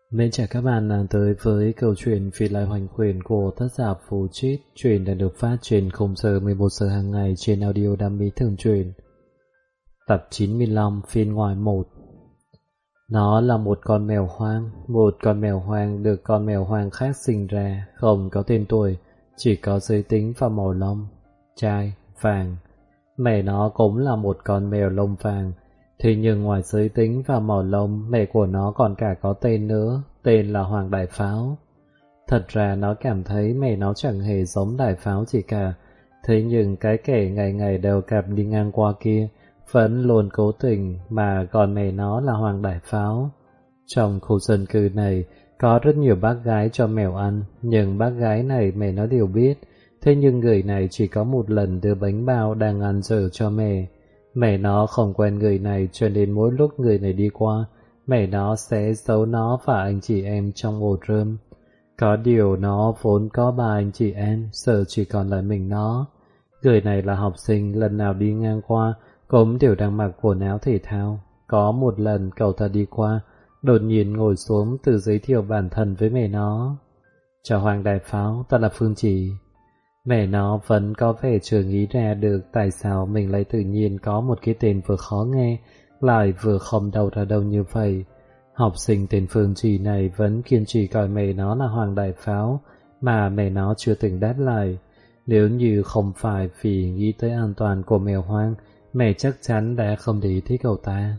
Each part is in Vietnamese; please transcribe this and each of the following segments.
Mến chào các bạn đang tới với câu chuyện Phi Lai Hoành Quyền của tác giả Phú Chít. Chuyện đã được phát trên khung giờ 11 giờ hàng ngày trên audio Đam Mỹ Thường Truyện. Tập 95 phiên ngoài 1. Nó là một con mèo hoang được con mèo hoang khác sinh ra, không có tên tuổi, chỉ có giới tính và màu lông, trai, vàng. Mẹ nó cũng là một con mèo lông vàng. Thế nhưng ngoài giới tính và màu lông, mẹ của nó còn cả có tên nữa, tên là Hoàng Đại Pháo. Thật ra nó cảm thấy mẹ nó chẳng hề giống Đại Pháo gì cả, thế nhưng cái kẻ ngày ngày đều gặp đi ngang qua kia vẫn luôn cố tình mà gọi mẹ nó là Hoàng Đại Pháo. Trong khu dân cư này có rất nhiều bác gái cho mèo ăn, nhưng bác gái này mẹ nó đều biết, thế nhưng người này chỉ có một lần đưa bánh bao đang ăn dở cho mẹ. Mẹ nó không quen người này cho nên mỗi lúc người này đi qua, mẹ nó sẽ giấu nó và anh chị em trong ổ rơm. Có điều nó vốn có 3 anh chị em, giờ chỉ còn lại mình nó. Người này là học sinh, lần nào đi ngang qua cũng đều đang mặc quần áo thể thao. Có một lần cậu ta đi qua, đột nhiên ngồi xuống tự giới thiệu bản thân với mẹ nó. Chào Hoàng Đại Pháo, ta là Phương Chỉ. Mẹ nó vẫn có vẻ chưa nghĩ ra được tại sao mình lại tự nhiên có một cái tên vừa khó nghe, lại vừa không đâu ra đâu như vậy. Học sinh tên Phương Chỉ này vẫn kiên trì gọi mẹ nó là Hoàng Đại Pháo, mà mẹ nó chưa từng đáp lại. Nếu như không phải vì nghĩ tới an toàn của mèo hoang, mẹ chắc chắn đã không để ý tới cậu ta.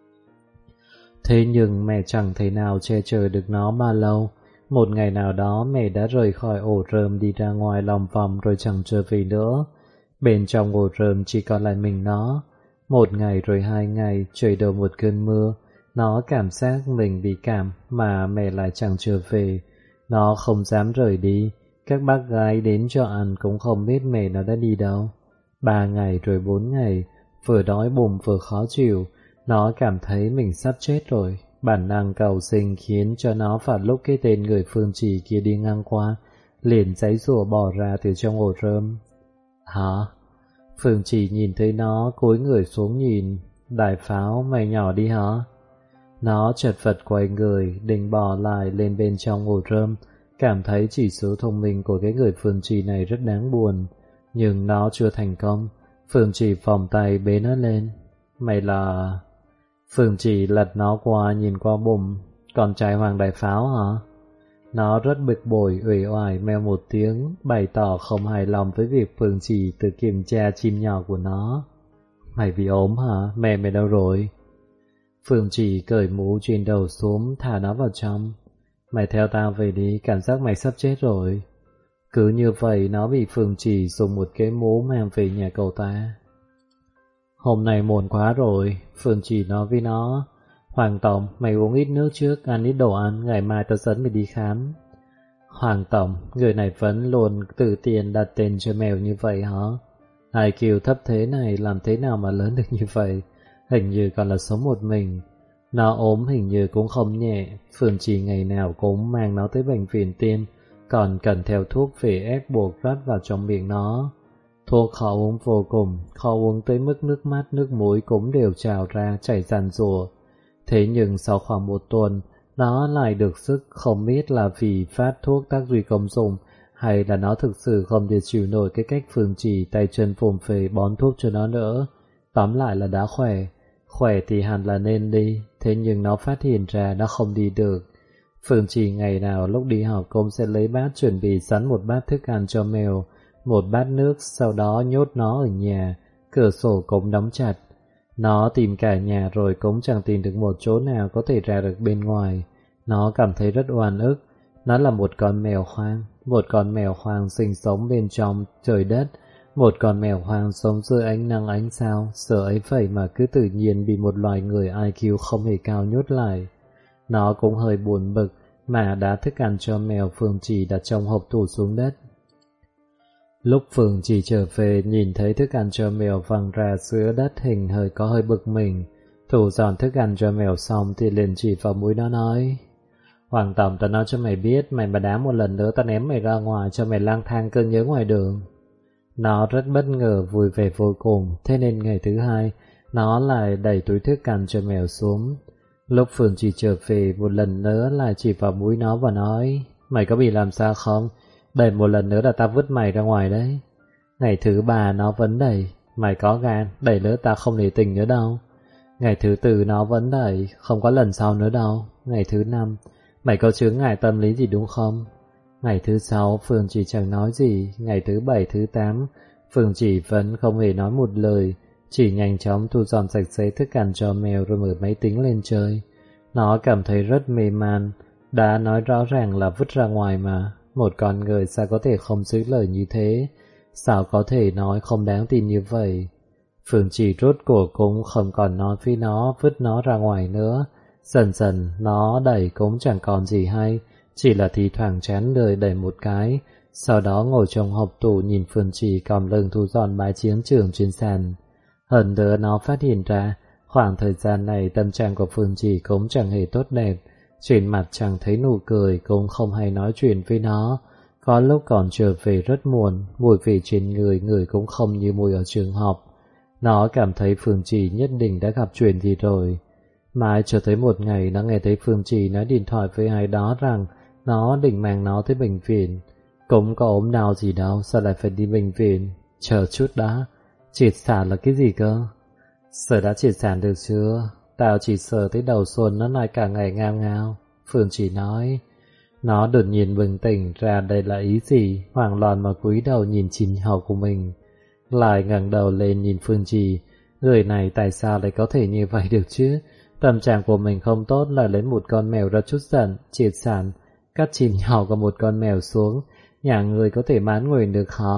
Thế nhưng mẹ chẳng thể nào che chở được nó bao lâu. Một ngày nào đó mẹ đã rời khỏi ổ rơm đi ra ngoài lòng vòng rồi chẳng trở về nữa. Bên trong ổ rơm chỉ còn lại mình nó. Một ngày rồi 2 ngày, trời đổ một cơn mưa. Nó cảm giác mình bị cảm mà mẹ lại chẳng trở về. Nó không dám rời đi. Các bác gái đến cho ăn cũng không biết mẹ nó đã đi đâu. 3 ngày rồi 4 ngày, vừa đói bụng vừa khó chịu. Nó cảm thấy mình sắp chết rồi. Bản năng cầu sinh khiến cho nó vào lúc cái tên người Phương Chỉ kia đi ngang qua, liền giãy giụa bò ra từ trong ổ rơm. Hả? Phương Chỉ nhìn thấy nó, cúi người xuống nhìn. Đại Pháo, mày nhỏ đi hả? Nó chật vật quay người, định bò lại lên bên trong ổ rơm, cảm thấy chỉ số thông minh của cái người Phương Chỉ này rất đáng buồn. Nhưng nó chưa thành công. Phương Chỉ vòng tay bế nó lên. Mày là... Phương Chỉ lật nó qua nhìn qua bụng. Con trai Hoàng Đại Pháo hả? Nó rất bực bội, uể oải meo một tiếng, bày tỏ không hài lòng với việc Phương Chỉ tự kiểm tra chim nhỏ của nó. Mày bị ốm hả? Mẹ mày đâu rồi? Phương Chỉ cởi mũ trên đầu xuống, thả nó vào trong. Mày theo tao về đi, cảm giác mày sắp chết rồi. Cứ như vậy nó bị Phương Chỉ dùng một cái mũ mang về nhà cậu ta. Hôm nay muộn quá rồi, Phương Chỉ nói với nó. Hoàng Tổng, mày uống ít nước trước, ăn ít đồ ăn, ngày mai tao dẫn mày đi khám. Hoàng Tổng, người này vẫn luôn tự tiền đặt tên cho mèo như vậy hả? IQ thấp thế này làm thế nào mà lớn được như vậy? Hình như còn là sống một mình. Nó ốm hình như cũng không nhẹ, Phương Chỉ ngày nào cũng mang nó tới bệnh viện tiêm, còn cần theo thuốc về ép buộc rót vào trong miệng nó. Thuốc khó uống vô cùng, khó uống tới mức nước mắt nước mũi cũng đều trào ra chảy ràn rùa. Thế nhưng sau khoảng 1 tuần, nó lại được sức, không biết là vì phát thuốc tác duy công dụng hay là nó thực sự không thể chịu nổi cái cách Phương Chỉ tay chân phồm phề bón thuốc cho nó nữa. Tóm lại là đã khỏe. Khỏe thì hẳn là nên đi, thế nhưng nó phát hiện ra nó không đi được. Phương Chỉ ngày nào lúc đi học cũng sẽ lấy bát chuẩn bị sẵn một bát thức ăn cho mèo, một bát nước, sau đó nhốt nó ở nhà, cửa sổ cũng đóng chặt. Nó tìm cả nhà rồi cũng chẳng tìm được một chỗ nào có thể ra được bên ngoài. Nó cảm thấy rất oan ức. Nó là một con mèo hoang sinh sống bên trong trời đất, một con mèo hoang sống dưới ánh nắng ánh sao, sợ ấy vậy mà cứ tự nhiên bị một loài người IQ không hề cao nhốt lại. Nó cũng hơi buồn bực mà đã thức ăn cho mèo Phương Chỉ đặt trong hộp tủ xuống đất. Lúc Phương Chỉ trở về nhìn thấy thức ăn cho mèo văng ra giữa đất, hình có hơi bực mình. Thủ dọn thức ăn cho mèo xong thì liền chỉ vào mũi nó nói: Hoàng Tổng, tao nói cho mày biết, mày mà đá một lần nữa tao ném mày ra ngoài cho mày lang thang cơn nhớ ngoài đường. Nó rất bất ngờ, vui vẻ vô cùng, thế nên ngày thứ 2 nó lại đẩy túi thức ăn cho mèo xuống. Lúc Phương Trì trở về một lần nữa lại chỉ vào mũi nó và nói, mày có bị làm sao không? Đẩy một lần nữa là tao vứt mày ra ngoài đấy. Ngày thứ 3 nó vẫn đẩy, mày có gan, đẩy nữa tao không để tình nữa đâu. Ngày thứ 4 nó vẫn đẩy, không có lần sau nữa đâu. Ngày thứ 5, mày có chướng ngại tâm lý gì đúng không? Ngày thứ 6, Phương chỉ chẳng nói gì. Ngày thứ 7, thứ 8, Phương chỉ vẫn không hề nói một lời, chỉ nhanh chóng thu dọn sạch sẽ thức ăn cho mèo rồi mở máy tính lên chơi. Nó cảm thấy rất mê man, đã nói rõ ràng là vứt ra ngoài mà. Một con người sao có thể không giữ lời như thế? Sao có thể nói không đáng tin như vậy? Phương chỉ rốt cuộc cũng không còn nói với nó vứt nó ra ngoài nữa. Dần dần nó đẩy cũng chẳng còn gì hay, chỉ là thi thoảng chán đời đẩy một cái, sau đó ngồi trong hộp tủ nhìn Phương chỉ còng lưng thu dọn bãi chiến trường trên sàn. Hơn nữa nó phát hiện ra, khoảng thời gian này tâm trạng của Phương chỉ cũng chẳng hề tốt đẹp, trên mặt chẳng thấy nụ cười, cũng không hay nói chuyện với nó. Có lúc còn trở về rất muộn, mùi vị trên người cũng không như mùi ở trường học. Nó cảm thấy Phương Trì nhất định đã gặp chuyện gì rồi. Mãi cho tới một ngày nó nghe thấy Phương Trì nói điện thoại với ai đó rằng nó định mang nó tới bệnh viện. Cũng có ốm đau gì đâu, sao lại phải đi bệnh viện? Chờ chút đã, triệt sản là cái gì cơ? Sợ đã triệt sản được chưa? Tao chỉ sợ tới đầu xuân nó lại cả ngày ngao ngao. Phương Trì nói. Nó đột nhiên bừng tỉnh ra đây là ý gì, hoảng loạn mà cúi đầu nhìn chị hầu của mình. Lại ngẩng đầu lên nhìn Phương Trì, người này tại sao lại có thể như vậy được chứ? Tâm trạng của mình không tốt là lấy một con mèo ra chút giận, triệt sản, cắt chìm nhỏ của một con mèo xuống, nhà người có thể mãn nguyện được hả?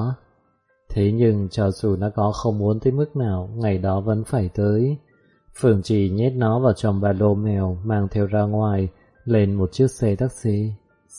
Thế nhưng cho dù nó có không muốn tới mức nào, ngày đó vẫn phải tới. Phương Trì nhét nó vào trong ba lô mèo, mang theo ra ngoài, lên một chiếc xe taxi.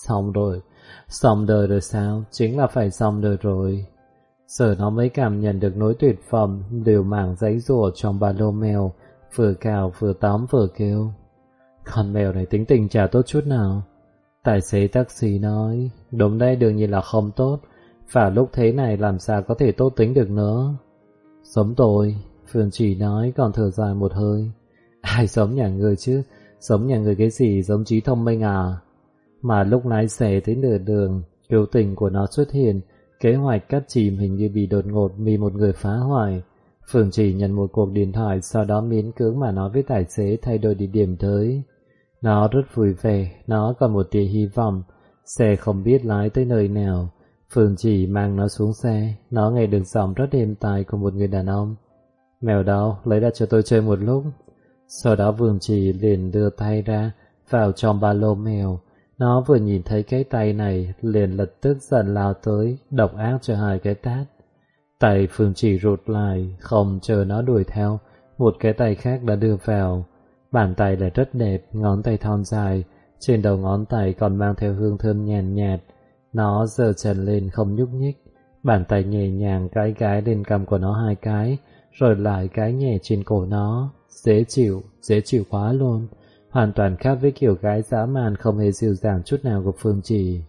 Xong đời rồi sao? Chính là phải xong đời rồi. Giờ nó mới cảm nhận được nỗi tuyệt vọng, liều mạng giãy giụa trong ba lô mèo, vừa cào vừa tóm vừa kêu. Con mèo này tính tình chả tốt chút nào. Tài xế taxi nói, đúng đây đương nhiên là không tốt, và lúc thế này làm sao có thể tốt tính được nữa. Giống tôi, Phương Chỉ nói còn thở dài một hơi. Ai giống nhà người chứ, giống nhà người cái gì, giống trí thông minh à? Mà lúc lái xe tới nửa đường, biểu tình của nó xuất hiện, kế hoạch cắt chìm hình như bị đột ngột bị một người phá hoại. Phương Chỉ nhận một cuộc điện thoại, sau đó miễn cưỡng mà nói với tài xế thay đổi địa điểm tới. Nó rất vui vẻ, nó còn một tia hy vọng, xe không biết lái tới nơi nào. Phương Chỉ mang nó xuống xe, nó nghe được giọng rất êm tai của một người đàn ông. Mèo đâu, lấy ra cho tôi chơi một lúc. Sau đó Phương Chỉ liền đưa tay ra, vào trong ba lô mèo. Nó vừa nhìn thấy cái tay này, liền lập tức giận lao tới, độc ác cho hai cái tát. Tay Phương Chỉ rụt lại, không chờ nó đuổi theo, một cái tay khác đã đưa vào. Bàn tay lại rất đẹp, ngón tay thon dài, trên đầu ngón tay còn mang theo hương thơm nhàn nhạt. Nó giơ chân lên không nhúc nhích, bàn tay nhẹ nhàng gãi lên cằm của nó hai cái, rồi lại cái nhẹ trên cổ nó. Dễ chịu quá luôn, hoàn toàn khác với kiểu gái dã man không hề dịu dàng chút nào của Phương Chỉ.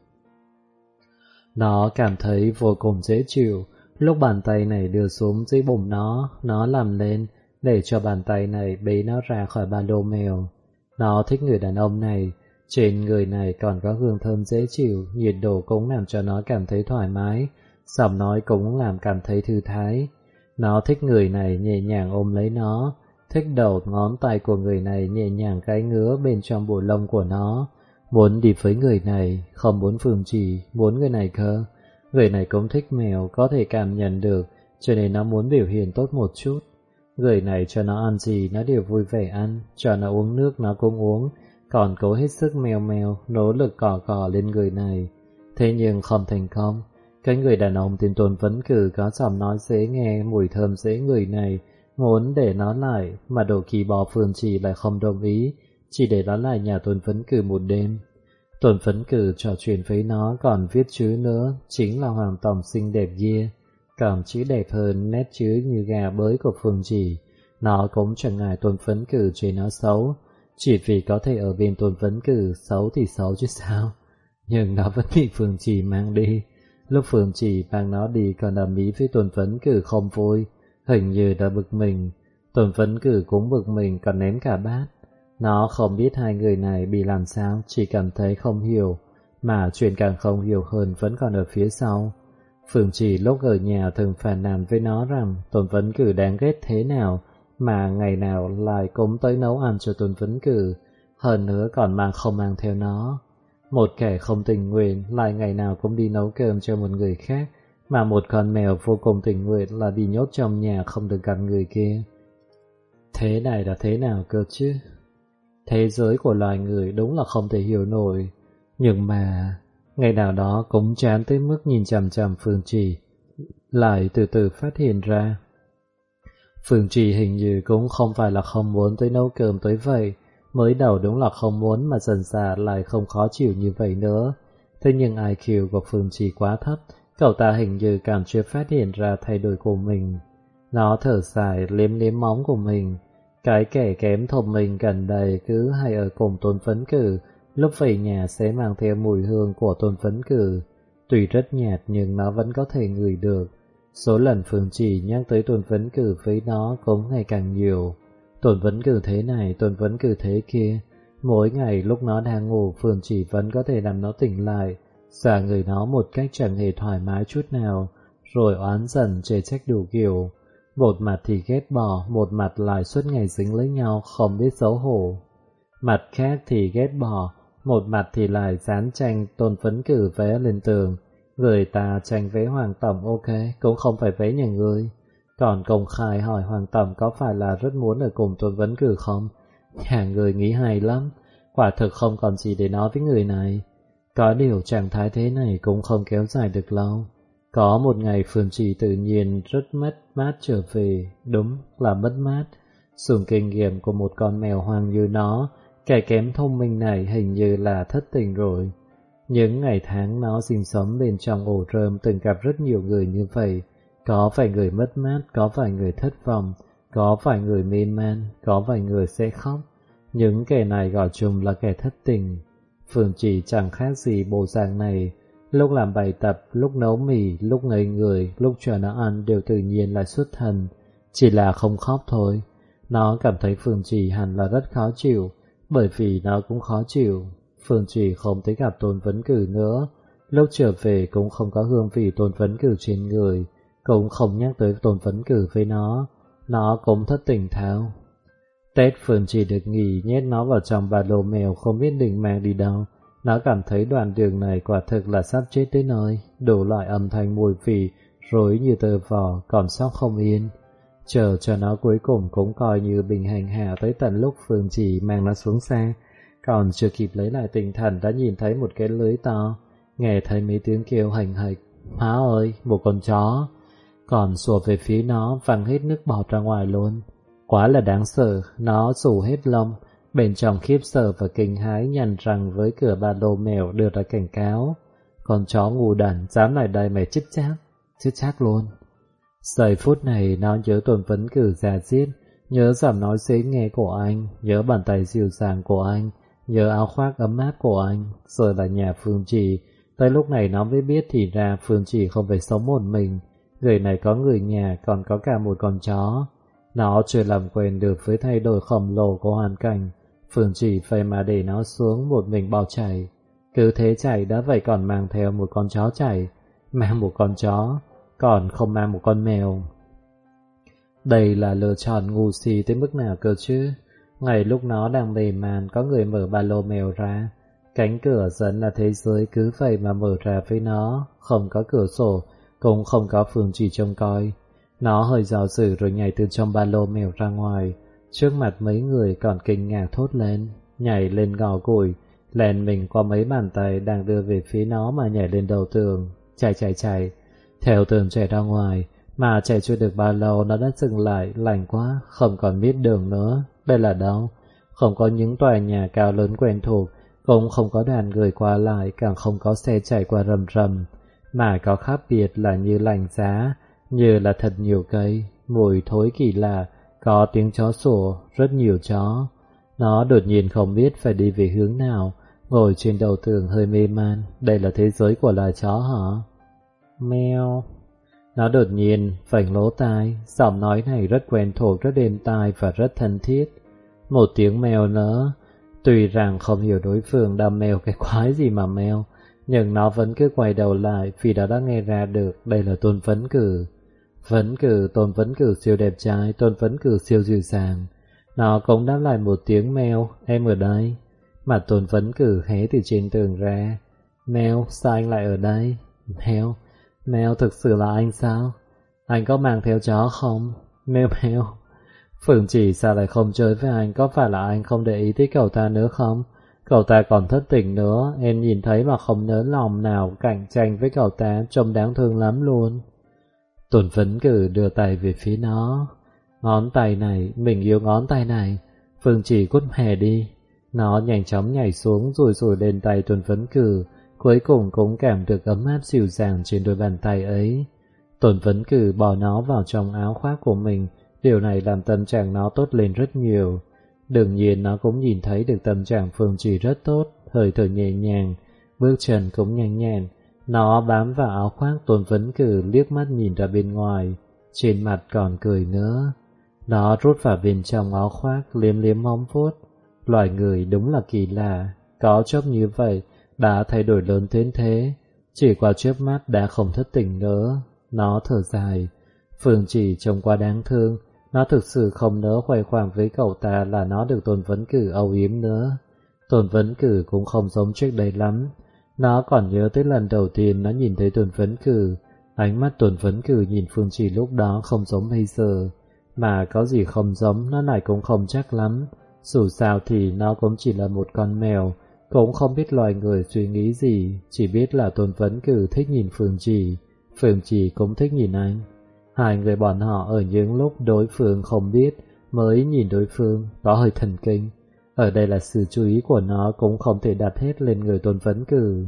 Nó cảm thấy vô cùng dễ chịu, lúc bàn tay này đưa xuống dưới bụng nó làm lên, để cho bàn tay này bế nó ra khỏi ba lô mèo. Nó thích người đàn ông này, trên người này còn có hương thơm dễ chịu, nhiệt độ cũng làm cho nó cảm thấy thoải mái, giọng nói cũng làm cảm thấy thư thái. Nó thích người này nhẹ nhàng ôm lấy nó, thích đầu ngón tay của người này nhẹ nhàng cái ngứa bên trong bộ lông của nó. Muốn đi với người này, không muốn Phương Chỉ, muốn người này cơ. Người này cũng thích mèo, có thể cảm nhận được, cho nên nó muốn biểu hiện tốt một chút. Người này cho nó ăn gì nó đều vui vẻ ăn, cho nó uống nước nó cũng uống, còn cố hết sức mèo, nỗ lực cọ lên người này. Thế nhưng không thành công. Cái người đàn ông tên Tôn Vấn Cử có giọng nói dễ nghe, mùi thơm dễ người này, muốn để nó lại, mà đồ kỳ bò Phương Chỉ lại không đồng ý, chỉ để nó lại nhà Tôn Vấn Cử một đêm. Tôn Vấn Cử trò chuyện với nó còn viết chữ nữa, chính là Hoàng Tổng xinh đẹp kia. Còn chữ đẹp hơn nét chữ như gà bới của Phương Chỉ. Nó cũng chẳng ngại Tôn Vấn Cử chê nó xấu, chỉ vì có thể ở bên Tôn Vấn Cử, xấu thì xấu chứ sao. Nhưng nó vẫn bị Phương Chỉ mang đi. Lúc Phương Chỉ mang nó đi còn ầm ĩ với Tôn Vấn Cử không vui, hình như đã bực mình. Tôn Vấn Cử cũng bực mình còn ném cả bát. Nó không biết hai người này bị làm sao, chỉ cảm thấy không hiểu, mà chuyện càng không hiểu hơn vẫn còn ở phía sau. Phương Trì lúc ở nhà thường phàn nàn với nó rằng Tôn Vấn Cử đáng ghét thế nào mà ngày nào lại cũng tới nấu ăn cho Tôn Vấn Cử, hơn nữa còn không mang theo nó. Một kẻ không tình nguyện lại ngày nào cũng đi nấu cơm cho một người khác, mà một con mèo vô cùng tình nguyện là bị nhốt trong nhà không được gặp người kia. Thế này là thế nào cơ chứ? Thế giới của loài người đúng là không thể hiểu nổi. Nhưng mà ngày nào đó cũng chán tới mức nhìn chằm chằm Phương Trì, lại từ từ phát hiện ra Phương Trì hình như cũng không phải là không muốn tới nấu cơm tới vậy. Mới đầu đúng là không muốn, mà dần dà lại không khó chịu như vậy nữa. Thế nhưng IQ của Phương Trì quá thấp, cậu ta hình như càng chưa phát hiện ra thay đổi của mình. Nó thở dài liếm liếm móng của mình. Cái kẻ kém thông minh gần đây cứ hay ở cùng Tôn Vấn Cử, lúc về nhà sẽ mang theo mùi hương của Tôn Vấn Cử. Tuy rất nhạt nhưng nó vẫn có thể ngửi được. Số lần Phương Trì nhắc tới Tôn Vấn Cử với nó cũng ngày càng nhiều. Tôn Vấn Cử thế này, Tôn Vấn Cử thế kia. Mỗi ngày lúc nó đang ngủ, Phương Trì vẫn có thể làm nó tỉnh lại, xả người nó một cách chẳng hề thoải mái chút nào, rồi oán giận chê trách đủ kiểu. Một mặt thì ghét bỏ, một mặt lại suốt ngày dính lấy nhau không biết xấu hổ. Mặt khác thì ghét bỏ, một mặt thì lại dán tranh Tôn Vấn Cử vẽ lên tường. Người ta tranh vẽ Hoàng Tổng ok, cũng không phải vẽ nhà người. Còn công khai hỏi Hoàng Tổng có phải là rất muốn ở cùng Tôn Vấn Cử không? Nhà người nghĩ hay lắm, quả thực không còn gì để nói với người này. Có điều trạng thái thế này cũng không kéo dài được lâu. Có một ngày Phương Trì tự nhiên rất mất mát trở về, đúng là mất mát. Dùng kinh nghiệm của một con mèo hoang như nó, kẻ kém thông minh này hình như là thất tình rồi. Những ngày tháng nó sinh sống bên trong ổ rơm từng gặp rất nhiều người như vậy. Có vài người mất mát, có vài người thất vọng, có vài người mê man, có vài người sẽ khóc. Những kẻ này gọi chung là kẻ thất tình. Phương Trì chẳng khác gì bộ dạng này. Lúc làm bài tập, lúc nấu mì, lúc ngây người, lúc cho nó ăn đều tự nhiên là xuất thần. Chỉ là không khóc thôi. Nó cảm thấy Phương Trì hẳn là rất khó chịu, bởi vì nó cũng khó chịu. Phương Trì không thấy gặp Tôn Vấn Cử nữa. Lúc trở về cũng không có hương vị Tôn Vấn Cử trên người, cũng không nhắc tới Tôn Vấn Cử với nó. Nó cũng thất tỉnh tháo. Tết Phương Trì được nghỉ, nhét nó vào trong ba lô mèo không biết định mang đi đâu. Nó cảm thấy đoạn đường này quả thực là sắp chết tới nơi, đủ loại âm thanh mùi vị rối như tơ vò, còn sóc không yên. Chờ cho nó cuối cùng cũng coi như bình hành hạ tới tận lúc Phương Trì mang nó xuống xe. Còn chưa kịp lấy lại tinh thần đã nhìn thấy một cái lưới to, nghe thấy mấy tiếng kêu hành hạch. Má ơi, một con chó! Còn sủa về phía nó, văng hết nước bọt ra ngoài luôn. Quá là đáng sợ, nó xù hết lông, bên trong khiếp sợ và kinh hãi nhằn răng với cửa ba lô mèo đưa ra cảnh cáo. Con chó ngu đần, dám lại đây mày chết chắc luôn. Giây phút này nó nhớ Tôn Vấn Cử ra giết, nhớ giọng nói dễ nghe của anh, nhớ bàn tay dịu dàng của anh, nhớ áo khoác ấm áp của anh, rồi là nhà Phương Trì. Tới lúc này nó mới biết thì ra Phương Trì không phải sống một mình, người này có người nhà, còn có cả một con chó. Nó chưa làm quen được với thay đổi khổng lồ của hoàn cảnh, Phương Trì phải mà để nó xuống một mình bỏ chạy. Cứ thế chạy đã vậy còn mang theo một con chó chạy, mang một con chó, còn không mang một con mèo. Đây là lựa chọn ngu si tới mức nào cơ chứ? Ngày lúc nó đang mê man, có người mở ba lô mèo ra. Cánh cửa dẫn là thế giới cứ vậy mà mở ra với nó, không có cửa sổ, cũng không có Phương Trì trông coi. Nó hơi dò dự rồi nhảy từ trong ba lô mèo ra ngoài. Trước mặt mấy người còn kinh ngạc thốt lên, nhảy lên gò củi, lèn mình qua mấy bàn tay đang đưa về phía nó mà nhảy lên đầu tường. Chạy. Theo tường chạy ra ngoài, mà chạy chưa được bao lâu nó đã dừng lại, lạnh quá, không còn biết đường nữa. Đây là đâu? Không có những tòa nhà cao lớn quen thuộc, cũng không có đoàn người qua lại, càng không có xe chạy qua rầm rầm. Mà có khác biệt là như lạnh giá, như là thật nhiều cây, mùi thối kỳ lạ, có tiếng chó sủa, rất nhiều chó. Nó đột nhiên không biết phải đi về hướng nào, ngồi trên đầu tường hơi mê man. Đây là thế giới của loài chó hả? Meo. Nó đột nhiên vảnh lỗ tai, giọng nói này rất quen thuộc, rất êm tai và rất thân thiết. một tiếng meo nữa. Tuy rằng không hiểu đối phương đang meo cái quái gì mà meo, nhưng nó vẫn cứ quay đầu lại vì nó đã nghe ra được đây là Tôn Vấn Cử. Tôn Vấn Cử siêu đẹp trai, Tôn Vấn Cử siêu dịu dàng. Nó cũng đáp lại một tiếng meo, em ở đây. Mà Tôn Vấn Cử hé từ trên tường ra. Meo, sao anh lại ở đây? Meo, thực sự là anh sao? Anh có mang theo chó không? Meo. Phương Chỉ sao lại không chơi với anh? Có phải là anh không để ý tới cậu ta nữa không? Cậu ta còn thất tình nữa, em nhìn thấy mà không nỡ lòng nào cạnh tranh với cậu ta, trông đáng thương lắm luôn. Tôn Vấn Cử đưa tay về phía nó. Ngón tay này, mình yêu ngón tay này. Phương Chỉ cút mè đi. Nó nhanh chóng nhảy xuống rồi lên tay Tôn Vấn Cử, cuối cùng cũng cảm được ấm áp dịu dàng trên đôi bàn tay ấy. Tôn Vấn Cử bỏ nó vào trong áo khoác của mình, điều này làm tâm trạng nó tốt lên rất nhiều. Đương nhiên nó cũng nhìn thấy được tâm trạng Phương Chỉ rất tốt, hơi thở nhẹ nhàng, bước chân cũng nhanh nhẹn. Nó bám vào áo khoác Tôn Vấn Cử, liếc mắt nhìn ra bên ngoài, trên mặt còn cười nữa. Nó rút vào bên trong áo khoác, liếm móng vuốt. Loài người đúng là kỳ lạ, có chốc như vậy đã thay đổi lớn đến thế, chỉ qua chớp mắt đã không thất tình nữa. Nó thở dài. Phương Chỉ trông quá đáng thương, nó thực sự không nỡ khoe khoang với cậu ta là nó được Tôn Vấn Cử âu yếm nữa. Tôn Vấn Cử cũng không giống trước đây lắm. Nó còn nhớ tới lần đầu tiên nó nhìn thấy Tôn Vấn Cử. Ánh mắt Tôn Vấn Cử nhìn Phương Chỉ lúc đó không giống bây giờ. Mà có gì không giống nó lại cũng không chắc lắm. Dù sao thì nó cũng chỉ là một con mèo, cũng không biết loài người suy nghĩ gì, chỉ biết là Tôn Vấn Cử thích nhìn Phương Chỉ cũng thích nhìn anh. Hai người bọn họ ở những lúc đối phương không biết mới nhìn đối phương, có hơi thần kinh. Ở đây là sự chú ý của nó cũng không thể đặt hết lên người Tôn Vấn Cử.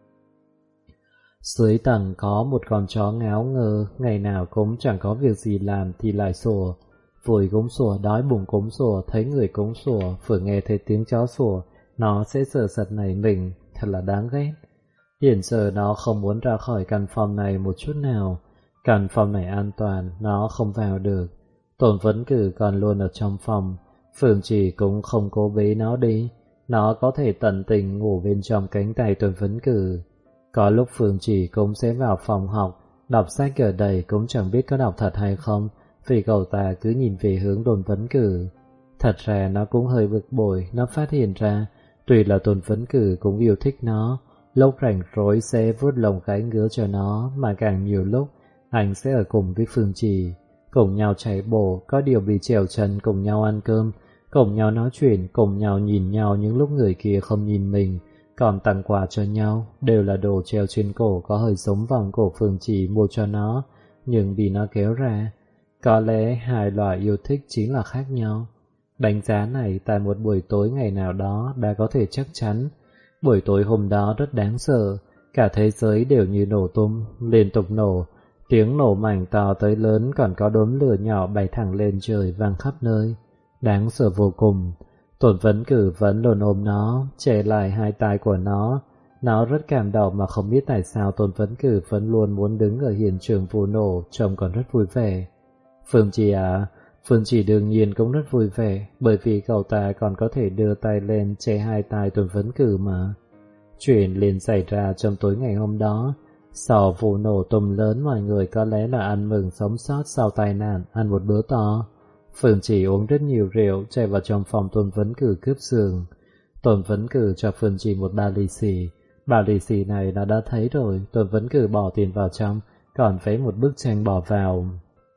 Dưới tầng có một con chó ngáo ngơ, ngày nào cũng chẳng có việc gì làm thì lại sủa. Vui cũng sủa, đói bụng cũng sủa, thấy người cũng sủa, vừa nghe thấy tiếng chó sủa, nó sẽ sợ sệt nảy mình, thật là đáng ghét. Hiện giờ nó không muốn ra khỏi căn phòng này một chút nào. Căn phòng này an toàn, nó không vào được. Tôn Vấn Cử còn luôn ở trong phòng. Phương Chỉ cũng không cố bế nó đi. Nó có thể tận tình ngủ bên trong cánh tay Tôn Vấn Cử. Có lúc Phương Chỉ cũng sẽ vào phòng học, đọc sách ở đây cũng chẳng biết có đọc thật hay không, vì cậu ta cứ nhìn về hướng Tôn Vấn Cử. Thật ra nó cũng hơi bực bội, nó phát hiện ra, tuy là Tôn Vấn Cử cũng yêu thích nó, lúc rảnh rỗi sẽ vuốt lông gái ngứa cho nó, mà càng nhiều lúc anh sẽ ở cùng với Phương Chỉ, cùng nhau chạy bộ, có điều bị trèo chân, cùng nhau ăn cơm, cùng nhau nói chuyện, cùng nhau nhìn nhau những lúc người kia không nhìn mình, còn tặng quà cho nhau, đều là đồ treo trên cổ có hơi giống vòng cổ Phương Chỉ mua cho nó, nhưng bị nó kéo ra. Có lẽ hai loại yêu thích chính là khác nhau. Đánh giá này tại một buổi tối ngày nào đó đã có thể chắc chắn. Buổi tối hôm đó rất đáng sợ, cả thế giới đều như nổ tung, liên tục nổ. Tiếng nổ mảnh to tới lớn, còn có đốm lửa nhỏ bay thẳng lên trời vang khắp nơi. Đáng sợ vô cùng. Tôn Vấn Cử vẫn luôn ôm nó, che lại hai tay của nó. Nó rất cảm động mà không biết tại sao Tôn Vấn Cử vẫn luôn muốn đứng ở hiện trường vụ nổ, trông còn rất vui vẻ. Phương Chỉ à, Phương Chỉ đương nhiên cũng rất vui vẻ, bởi vì cậu ta còn có thể đưa tay lên che hai tay Tôn Vấn Cử mà. Chuyện liền xảy ra trong tối ngày hôm đó. Sau vụ nổ tung lớn, mọi người có lẽ là ăn mừng sống sót sau tai nạn, ăn một bữa to. Phương Chỉ uống rất nhiều rượu, chạy vào trong phòng Tôn Vấn Cử cướp giường. Tôn Vấn Cử cho Phương Chỉ một bao lì xì. Bao lì xì này nó đã thấy rồi. Tôn Vấn Cử bỏ tiền vào trong, còn vẽ một bức tranh bỏ vào.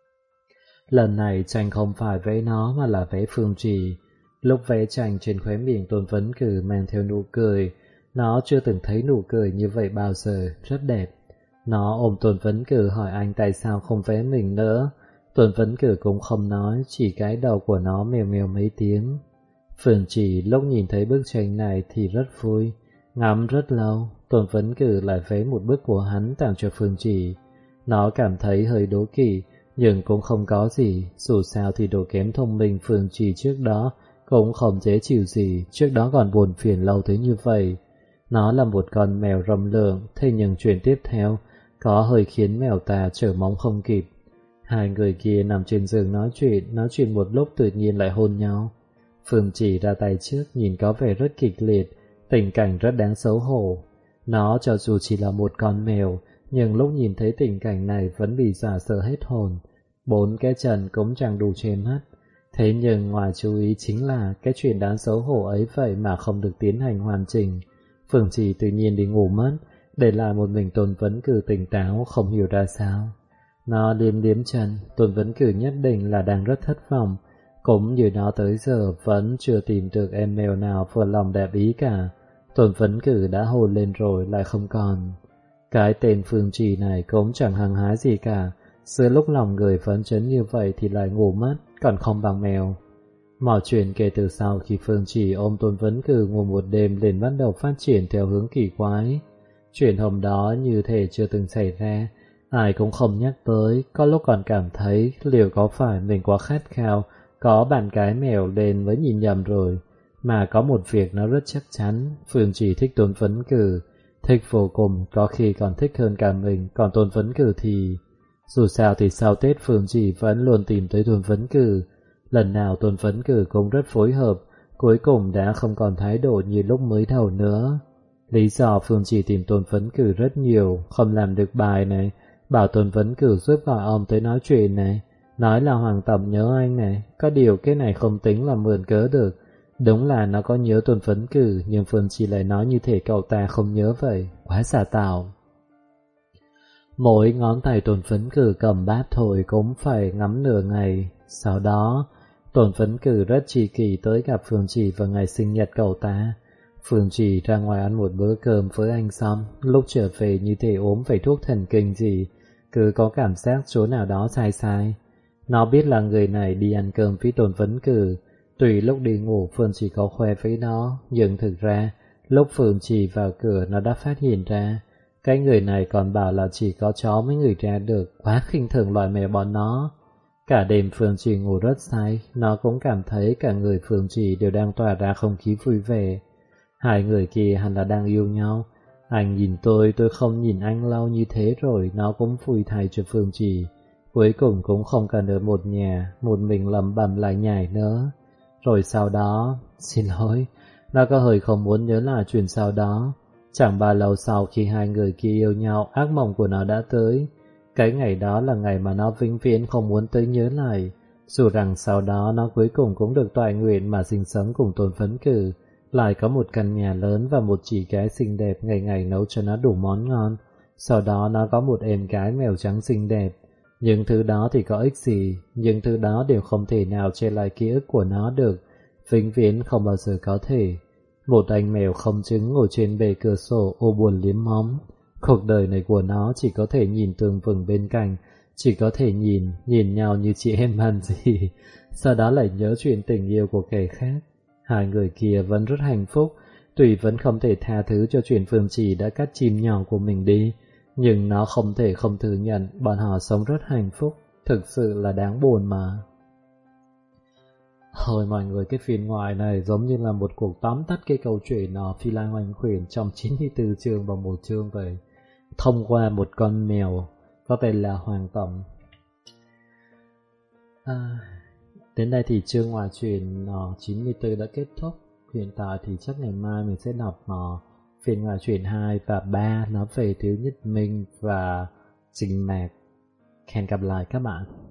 Lần này tranh không phải vẽ nó mà là vẽ Phương Chỉ. Lúc vẽ tranh, trên khóe miệng Tôn Vấn Cử mang theo nụ cười. Nó chưa từng thấy nụ cười như vậy bao giờ, rất đẹp. Nó ôm Tôn Vấn Cử hỏi anh tại sao không vẽ mình nữa. Tôn Vấn Cử cũng không nói, chỉ cái đầu của nó mèo mèo mấy tiếng. Phương Chỉ lúc nhìn thấy bức tranh này thì rất vui. Ngắm rất lâu, Tôn Vấn Cử lại vẽ một bức của hắn tặng cho Phương Chỉ. Nó cảm thấy hơi đố kỵ, nhưng cũng không có gì, dù sao thì độ kém thông minh Phương Chỉ trước đó cũng không dễ chịu gì, trước đó còn buồn phiền lâu tới như vậy. Nó là một con mèo rộng lượng, thế nhưng chuyện tiếp theo có hơi khiến mèo ta trở móng không kịp. Hai người kia nằm trên giường nói chuyện một lúc tự nhiên lại hôn nhau. Phương Chỉ ra tay trước nhìn có vẻ rất kịch liệt, tình cảnh rất đáng xấu hổ. Nó cho dù chỉ là một con mèo, nhưng lúc nhìn thấy tình cảnh này vẫn bị dọa sợ hết hồn. 4 cái chân cũng chẳng đủ che mắt. Thế nhưng ngoài chú ý chính là cái chuyện đáng xấu hổ ấy vậy mà không được tiến hành hoàn chỉnh. Phương Chỉ tự nhiên đi ngủ mất, để lại một mình Tôn Vấn Cử tỉnh táo không hiểu ra sao. Nó liếm liếm chân, Tôn Vấn Cử nhất định là đang rất thất vọng. Cũng như nó tới giờ vẫn chưa tìm được em mèo nào vừa lòng đẹp ý cả. Tôn Vấn Cử đã hôn lên rồi lại không còn. Cái tên Phương Chỉ này cũng chẳng hăng hái gì cả. Giữa lúc lòng người phấn chấn như vậy thì lại ngủ mất, còn không bằng mèo. Mọi chuyện kể từ sau khi Phương Chỉ ôm Tôn Vấn Cử ngủ một đêm liền bắt đầu phát triển theo hướng kỳ quái. Chuyện hôm đó như thể chưa từng xảy ra, ai cũng không nhắc tới, có lúc còn cảm thấy liệu có phải mình quá khát khao, có bạn cái mèo lên mới nhìn nhầm rồi. Mà có một việc nó rất chắc chắn, Phương Chỉ thích Tôn Vấn Cử, thích vô cùng, có khi còn thích hơn cả mình, còn Tôn Vấn Cử thì... Dù sao thì sau Tết Phương Chỉ vẫn luôn tìm tới Tôn Vấn Cử. Lần nào Tôn Vấn Cử cũng rất phối hợp, cuối cùng đã không còn thái độ như lúc mới đầu nữa. Lý do Phương Chỉ tìm Tôn Vấn Cử rất nhiều, không làm được bài này, bảo Tôn Vấn Cử giúp gọi ông tới nói chuyện này, nói là Hoàng Tổng nhớ anh này, có điều cái này không tính là mượn cớ được. Đúng là nó có nhớ Tôn Vấn Cử, nhưng Phương Chỉ lại nói như thể cậu ta không nhớ vậy, quá xả tạo. Mỗi ngón tay Tôn Vấn Cử cầm bát thôi cũng phải ngắm nửa ngày. Sau đó, Tôn Vấn Cử rất chi kỷ tới gặp Phương Chỉ vào ngày sinh nhật cậu ta. Phương Chỉ ra ngoài ăn một bữa cơm với anh xong, lúc trở về như thể ốm phải thuốc thần kinh gì, cứ có cảm giác chỗ nào đó sai sai. Nó biết là người này đi ăn cơm với Tôn Vấn Cử, tùy lúc đi ngủ Phương Chỉ có khoe với nó, nhưng thực ra, lúc Phương Chỉ vào cửa nó đã phát hiện ra. Cái người này còn bảo là chỉ có chó mới ngửi ra được, quá khinh thường loài mèo bọn nó. Cả đêm Phương Chỉ ngủ rất say, nó cũng cảm thấy cả người Phương Chỉ đều đang tỏa ra không khí vui vẻ. Hai người kia hẳn là đang yêu nhau. Anh nhìn tôi không nhìn anh lâu như thế rồi, nó cũng vui thay cho Phương Chỉ. Cuối cùng cũng không cần ở một nhà, một mình lẩm bẩm lại nhảy nữa. Rồi sau đó, xin lỗi, nó có hơi không muốn nhớ lại chuyện sau đó. Chẳng bao lâu sau khi hai người kia yêu nhau, ác mộng của nó đã tới. Cái ngày đó là ngày mà nó vĩnh viễn không muốn tới nhớ lại. Dù rằng sau đó nó cuối cùng cũng được toại nguyện mà sinh sống cùng Tôn Vấn Cử, lại có một căn nhà lớn và một chị gái xinh đẹp ngày ngày nấu cho nó đủ món ngon. Sau đó nó có một em gái mèo trắng xinh đẹp. Những thứ đó thì có ích gì, những thứ đó đều không thể nào che lại ký ức của nó được, vĩnh viễn không bao giờ có thể. Một anh mèo không trứng ngồi trên bề cửa sổ ô buồn liếm móng. Cuộc đời này của nó chỉ có thể nhìn tường vừng bên cạnh, chỉ có thể nhìn nhau như chị em ăn gì, sau đó lại nhớ chuyện tình yêu của kẻ khác. Hai người kia vẫn rất hạnh phúc, tuy vẫn không thể tha thứ cho chuyện Phương Chỉ đã cắt chim nhỏ của mình đi, nhưng nó không thể không thừa nhận bọn họ sống rất hạnh phúc, thực sự là đáng buồn mà. Thôi mọi người, cái phiên ngoài này giống như là một cuộc tóm tắt cái câu chuyện Phi Lai Hoành Khuyển trong 94 chương bằng một chương vậy, thông qua một con mèo có tên là Hoàng Tổng. Đến đây thì chương ngoài chuyện 94 đã kết thúc. Hiện tại thì chắc ngày mai mình sẽ đọc phiên ngoài chuyện 2 và 3, nó về Thiếu Nhất Minh và Trình Mạc. Hẹn gặp lại các bạn.